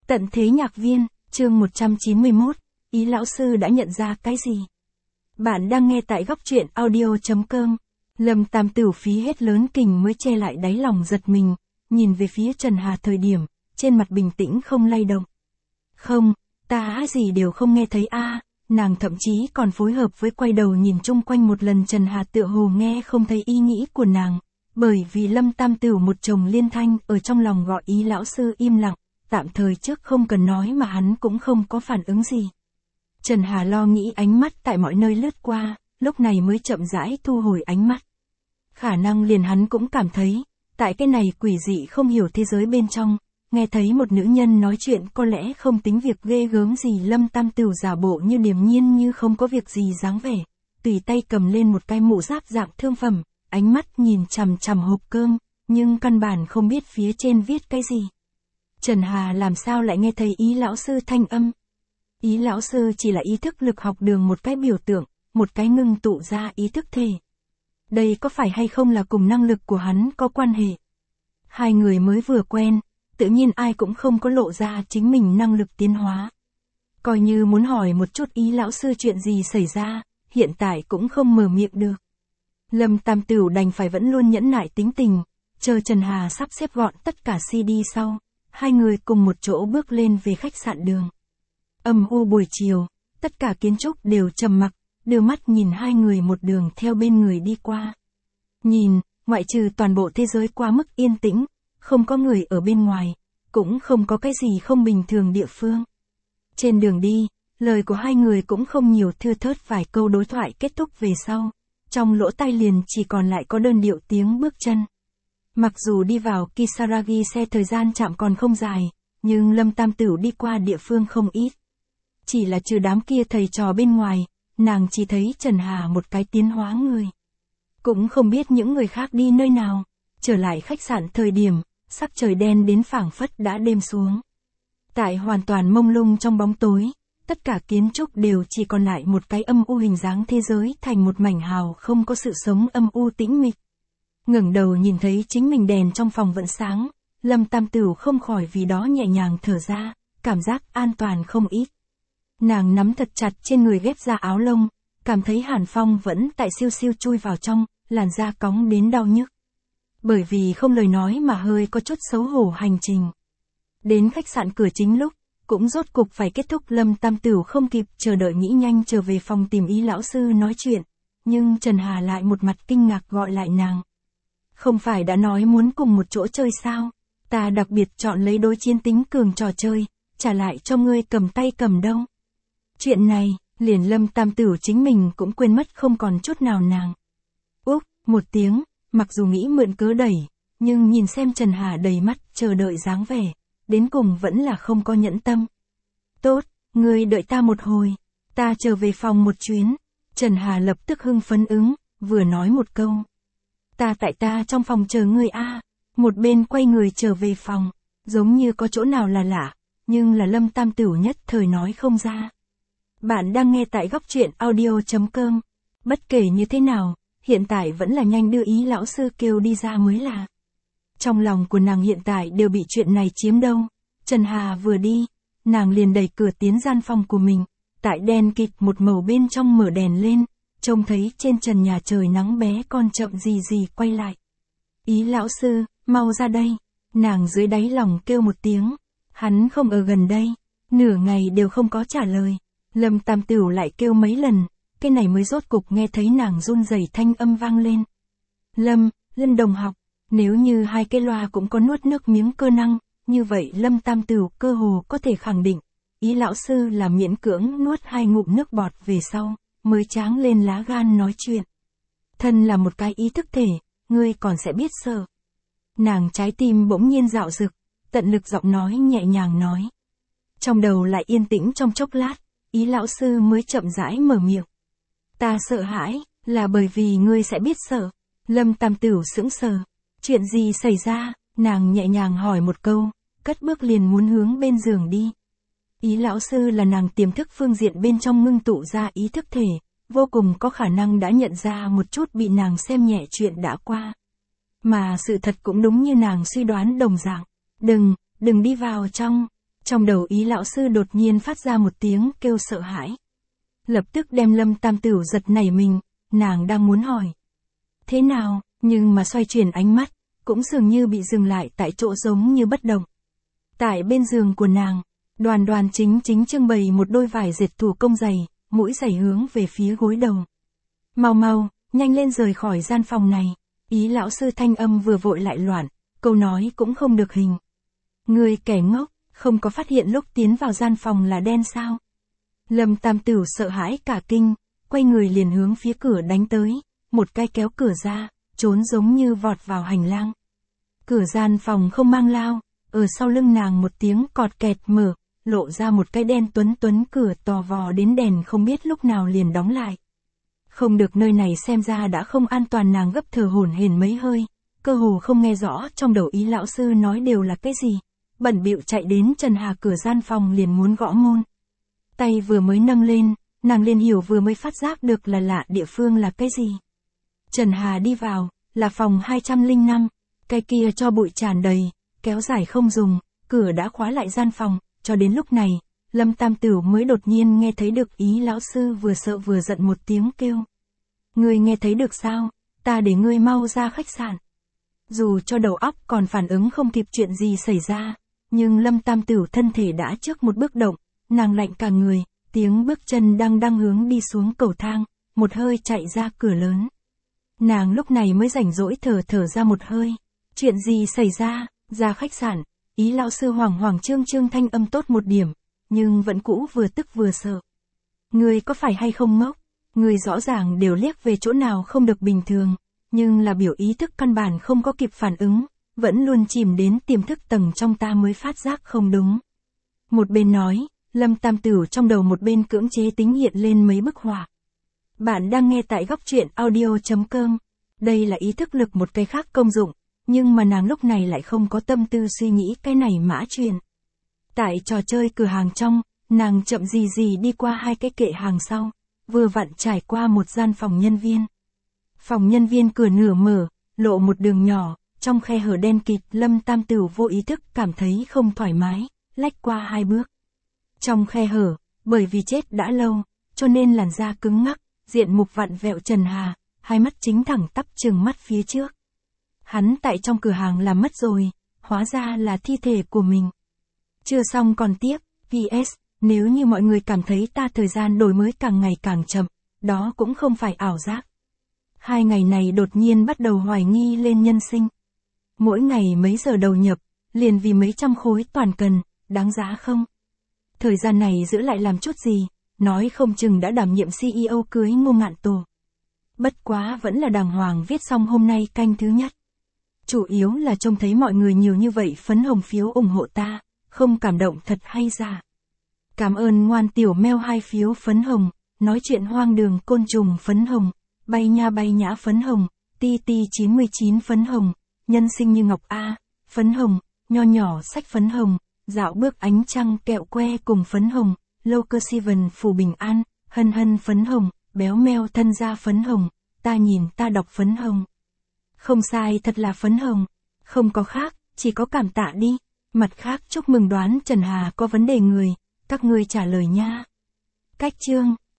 Tận thế nhạc viên, chương 191, Ý lão sư đã nhận ra cái gì? Bạn đang nghe tại góc truyện audio.com. Lâm Tam Tửu phí hết lớn kình mới che lại đáy lòng giật mình, nhìn về phía Trần Hà thời điểm, trên mặt bình tĩnh không lay động. Không, ta gì đều không nghe thấy a. Nàng thậm chí còn phối hợp với quay đầu nhìn chung quanh một lần. Trần Hà tựa hồ nghe không thấy ý nghĩ của nàng, bởi vì Lâm Tam Tửu một chồng liên thanh ở trong lòng gọi Ý lão sư im lặng, tạm thời trước không cần nói mà hắn cũng không có phản ứng gì. Trần Hà lo nghĩ ánh mắt tại mọi nơi lướt qua, lúc này mới chậm rãi thu hồi ánh mắt. Khả năng liền hắn cũng cảm thấy, tại cái này quỷ dị không hiểu thế giới bên trong, nghe thấy một nữ nhân nói chuyện có lẽ không tính việc ghê gớm gì. Lâm Tam Tửu giả bộ như điềm nhiên như không có việc gì dáng vẻ, tùy tay cầm lên một cái mũ giáp dạng thương phẩm, ánh mắt nhìn chằm chằm hộp cơm, nhưng căn bản không biết phía trên viết cái gì. Trần Hà làm sao lại nghe thấy Ý lão sư thanh âm? Ý lão sư chỉ là ý thức lực học đường một cái biểu tượng, một cái ngưng tụ ra ý thức thể. Đây có phải hay không là cùng năng lực của hắn có quan hệ? Hai người mới vừa quen, tự nhiên ai cũng không có lộ ra chính mình năng lực tiến hóa. Coi như muốn hỏi một chút Ý lão sư chuyện gì xảy ra, hiện tại cũng không mở miệng được. Lâm Tam Tửu đành phải vẫn luôn nhẫn nại tính tình, chờ Trần Hà sắp xếp gọn tất cả CD sau, hai người cùng một chỗ bước lên về khách sạn đường. Âm u buổi chiều, tất cả kiến trúc đều trầm mặc, đưa mắt nhìn hai người một đường theo bên người đi qua. Nhìn, ngoại trừ toàn bộ thế giới quá mức yên tĩnh, không có người ở bên ngoài, cũng không có cái gì không bình thường địa phương. Trên đường đi, lời của hai người cũng không nhiều, thưa thớt vài câu đối thoại kết thúc về sau, trong lỗ tai liền chỉ còn lại có đơn điệu tiếng bước chân. Mặc dù đi vào Kisaragi xe thời gian chạm còn không dài, nhưng Lâm Tam Tửu đi qua địa phương không ít. Chỉ là trừ đám kia thầy trò bên ngoài, nàng chỉ thấy Trần Hà một cái tiến hóa người. Cũng không biết những người khác đi nơi nào. Trở lại khách sạn thời điểm, sắc trời đen đến phảng phất đã đêm xuống. Tại hoàn toàn mông lung trong bóng tối, tất cả kiến trúc đều chỉ còn lại một cái âm u, hình dáng thế giới thành một mảnh hào không có sự sống, âm u tĩnh mịch. Ngẩng đầu nhìn thấy chính mình đèn trong phòng vẫn sáng, Lâm Tam Tửu không khỏi vì đó nhẹ nhàng thở ra, cảm giác an toàn không ít. Nàng nắm thật chặt trên người ghép ra áo lông, cảm thấy hàn phong vẫn tại siêu siêu chui vào trong, làn da cóng đến đau nhức. Bởi vì không lời nói mà hơi có chút xấu hổ hành trình. Đến khách sạn cửa chính lúc, cũng rốt cục phải kết thúc. Lâm Tam Tửu không kịp chờ đợi nghĩ nhanh trở về phòng tìm Ý lão sư nói chuyện, nhưng Trần Hà lại một mặt kinh ngạc gọi lại nàng. Không phải đã nói muốn cùng một chỗ chơi sao? Ta đặc biệt chọn lấy đối chiến tính cường trò chơi, trả lại cho ngươi cầm tay cầm đâu. Chuyện này, liền Lâm Tam Tửu chính mình cũng quên mất không còn chút nào nàng. Úp, một tiếng, mặc dù nghĩ mượn cớ đẩy, nhưng nhìn xem Trần Hà đầy mắt chờ đợi dáng vẻ, đến cùng vẫn là không có nhẫn tâm. Tốt, ngươi đợi ta một hồi, ta trở về phòng một chuyến. Trần Hà lập tức hưng phấn ứng, vừa nói một câu. Ta tại ta trong phòng chờ ngươi a. Một bên quay người trở về phòng, giống như có chỗ nào là lạ, nhưng là Lâm Tam Tửu nhất thời nói không ra. Bạn đang nghe tại góc truyện audio.com. Bất kể như thế nào, hiện tại vẫn là nhanh đưa Ý lão sư kêu đi ra mới là. Trong lòng của nàng hiện tại đều bị chuyện này chiếm đâu. Trần Hà vừa đi, nàng liền đẩy cửa tiến gian phòng của mình, tại đen kịt một màu bên trong mở đèn lên, trông thấy trên trần nhà trời nắng bé con chậm gì gì quay lại. Ý lão sư, mau ra đây. Nàng dưới đáy lòng kêu một tiếng. Hắn không ở gần đây. Nửa ngày đều không có trả lời. Lâm Tam Tửu lại kêu mấy lần, cái này mới rốt cục nghe thấy nàng run rẩy thanh âm vang lên. Lâm đồng học, nếu như hai cái loa cũng có nuốt nước miếng cơ năng, như vậy Lâm Tam Tửu cơ hồ có thể khẳng định, Ý lão sư là miễn cưỡng nuốt hai ngụm nước bọt về sau, mới tráng lên lá gan nói chuyện. Thân là một cái ý thức thể, ngươi còn sẽ biết sợ. Nàng trái tim bỗng nhiên dạo dực, tận lực giọng nói nhẹ nhàng nói. Trong đầu lại yên tĩnh trong chốc lát, Ý lão sư mới chậm rãi mở miệng. Ta sợ hãi, là bởi vì ngươi sẽ biết sợ. Lâm Tam Tửu sững sờ. Chuyện gì xảy ra? Nàng nhẹ nhàng hỏi một câu, cất bước liền muốn hướng bên giường đi. Ý lão sư là nàng tiềm thức phương diện bên trong ngưng tụ ra ý thức thể, vô cùng có khả năng đã nhận ra một chút bị nàng xem nhẹ chuyện đã qua. Mà sự thật cũng đúng như nàng suy đoán đồng dạng. Đừng đi vào trong. Trong đầu Ý lão sư đột nhiên phát ra một tiếng kêu sợ hãi. Lập tức đem Lâm Tam Tửu giật nảy mình, nàng đang muốn hỏi. Thế nào, nhưng mà xoay chuyển ánh mắt, cũng dường như bị dừng lại tại chỗ giống như bất động. Tại bên giường của nàng, Đoàn Đoàn chính trưng bày một đôi vải dệt thủ công dày, mũi giày hướng về phía gối đầu. Mau mau, nhanh lên rời khỏi gian phòng này. Ý lão sư thanh âm vừa vội lại loạn, câu nói cũng không được hình. Người kẻ ngốc, không có phát hiện lúc tiến vào gian phòng là đen sao? Lâm Tam Tửu sợ hãi cả kinh, quay người liền hướng phía cửa đánh tới, một cái kéo cửa ra, trốn giống như vọt vào hành lang. Cửa gian phòng không mang lao, ở sau lưng nàng một tiếng cọt kẹt mở, lộ ra một cái đen tuấn cửa to vò đến đèn không biết lúc nào liền đóng lại. Không được, nơi này xem ra đã không an toàn, nàng gấp thở hổn hển mấy hơi, cơ hồ không nghe rõ trong đầu Ý lão sư nói đều là cái gì. Bận bịu chạy đến Trần Hà cửa gian phòng liền muốn gõ môn. Tay vừa mới nâng lên, nàng liền hiểu vừa mới phát giác được là lạ địa phương là cái gì. Trần Hà đi vào, là phòng 205, cái kia cho bụi tràn đầy, kéo dài không dùng, cửa đã khóa lại gian phòng, cho đến lúc này, Lâm Tam Tửu mới đột nhiên nghe thấy được Ý lão sư vừa sợ vừa giận một tiếng kêu. Ngươi nghe thấy được sao, ta để ngươi mau ra khách sạn. Dù cho đầu óc còn phản ứng không kịp chuyện gì xảy ra, nhưng Lâm Tam Tửu thân thể đã trước một bước động, nàng lạnh cả người, tiếng bước chân đang hướng đi xuống cầu thang, một hơi chạy ra cửa lớn. Nàng lúc này mới rảnh rỗi thở ra một hơi. Chuyện gì xảy ra? Ra khách sạn, Ý lão sư hoảng trương thanh âm tốt một điểm, nhưng vẫn cũ vừa tức vừa sợ. Ngươi có phải hay không ngốc? Ngươi rõ ràng đều liếc về chỗ nào không được bình thường, nhưng là biểu ý thức căn bản không có kịp phản ứng, vẫn luôn chìm đến tiềm thức tầng trong ta mới phát giác không đúng. Một bên nói, Lâm Tam Tửu trong đầu một bên cưỡng chế tính hiện lên mấy bức họa. Bạn đang nghe tại góc truyện audio.com. Đây là ý thức lực một cái khác công dụng, nhưng mà nàng lúc này lại không có tâm tư suy nghĩ cái này mã truyền. Tại trò chơi cửa hàng trong, nàng chậm gì đi qua hai cái kệ hàng sau, vừa vặn trải qua một gian phòng nhân viên. Phòng nhân viên cửa nửa mở, lộ một đường nhỏ, trong khe hở đen kịt, Lâm Tam Tửu vô ý thức cảm thấy không thoải mái, lách qua hai bước. Trong khe hở, bởi vì chết đã lâu, cho nên làn da cứng ngắc, diện mục vặn vẹo Trần Hà, hai mắt chính thẳng tắp trừng mắt phía trước. Hắn tại trong cửa hàng làm mất rồi, hóa ra là thi thể của mình. Chưa xong còn tiếp, PS, nếu như mọi người cảm thấy ta thời gian đổi mới càng ngày càng chậm, đó cũng không phải ảo giác. 2 ngày này đột nhiên bắt đầu hoài nghi lên nhân sinh. Mỗi ngày mấy giờ đầu nhập, liền vì mấy trăm khối toàn cần, đáng giá không? Thời gian này giữ lại làm chút gì, nói không chừng đã đảm nhiệm CEO cưới Ngô Ngạn Tổ. Bất quá vẫn là đàng hoàng viết xong hôm nay canh thứ nhất. Chủ yếu là trông thấy mọi người nhiều như vậy phấn hồng phiếu ủng hộ ta, không cảm động thật hay giả. Cảm ơn ngoan tiểu meo 2 phiếu phấn hồng, nói chuyện hoang đường côn trùng phấn hồng, bay nhã phấn hồng, ti 99 phấn hồng, nhân sinh như ngọc A, phấn hồng, nho nhỏ sách phấn hồng, dạo bước ánh trăng kẹo que cùng phấn hồng, lâu cơ Steven phù bình an, hân phấn hồng, béo meo thân gia phấn hồng, ta nhìn ta đọc phấn hồng. Không sai, thật là phấn hồng, không có khác, chỉ có cảm tạ đi. Mặt khác chúc mừng đoán Trần Hà có vấn đề người, các ngươi trả lời nha. Cách chương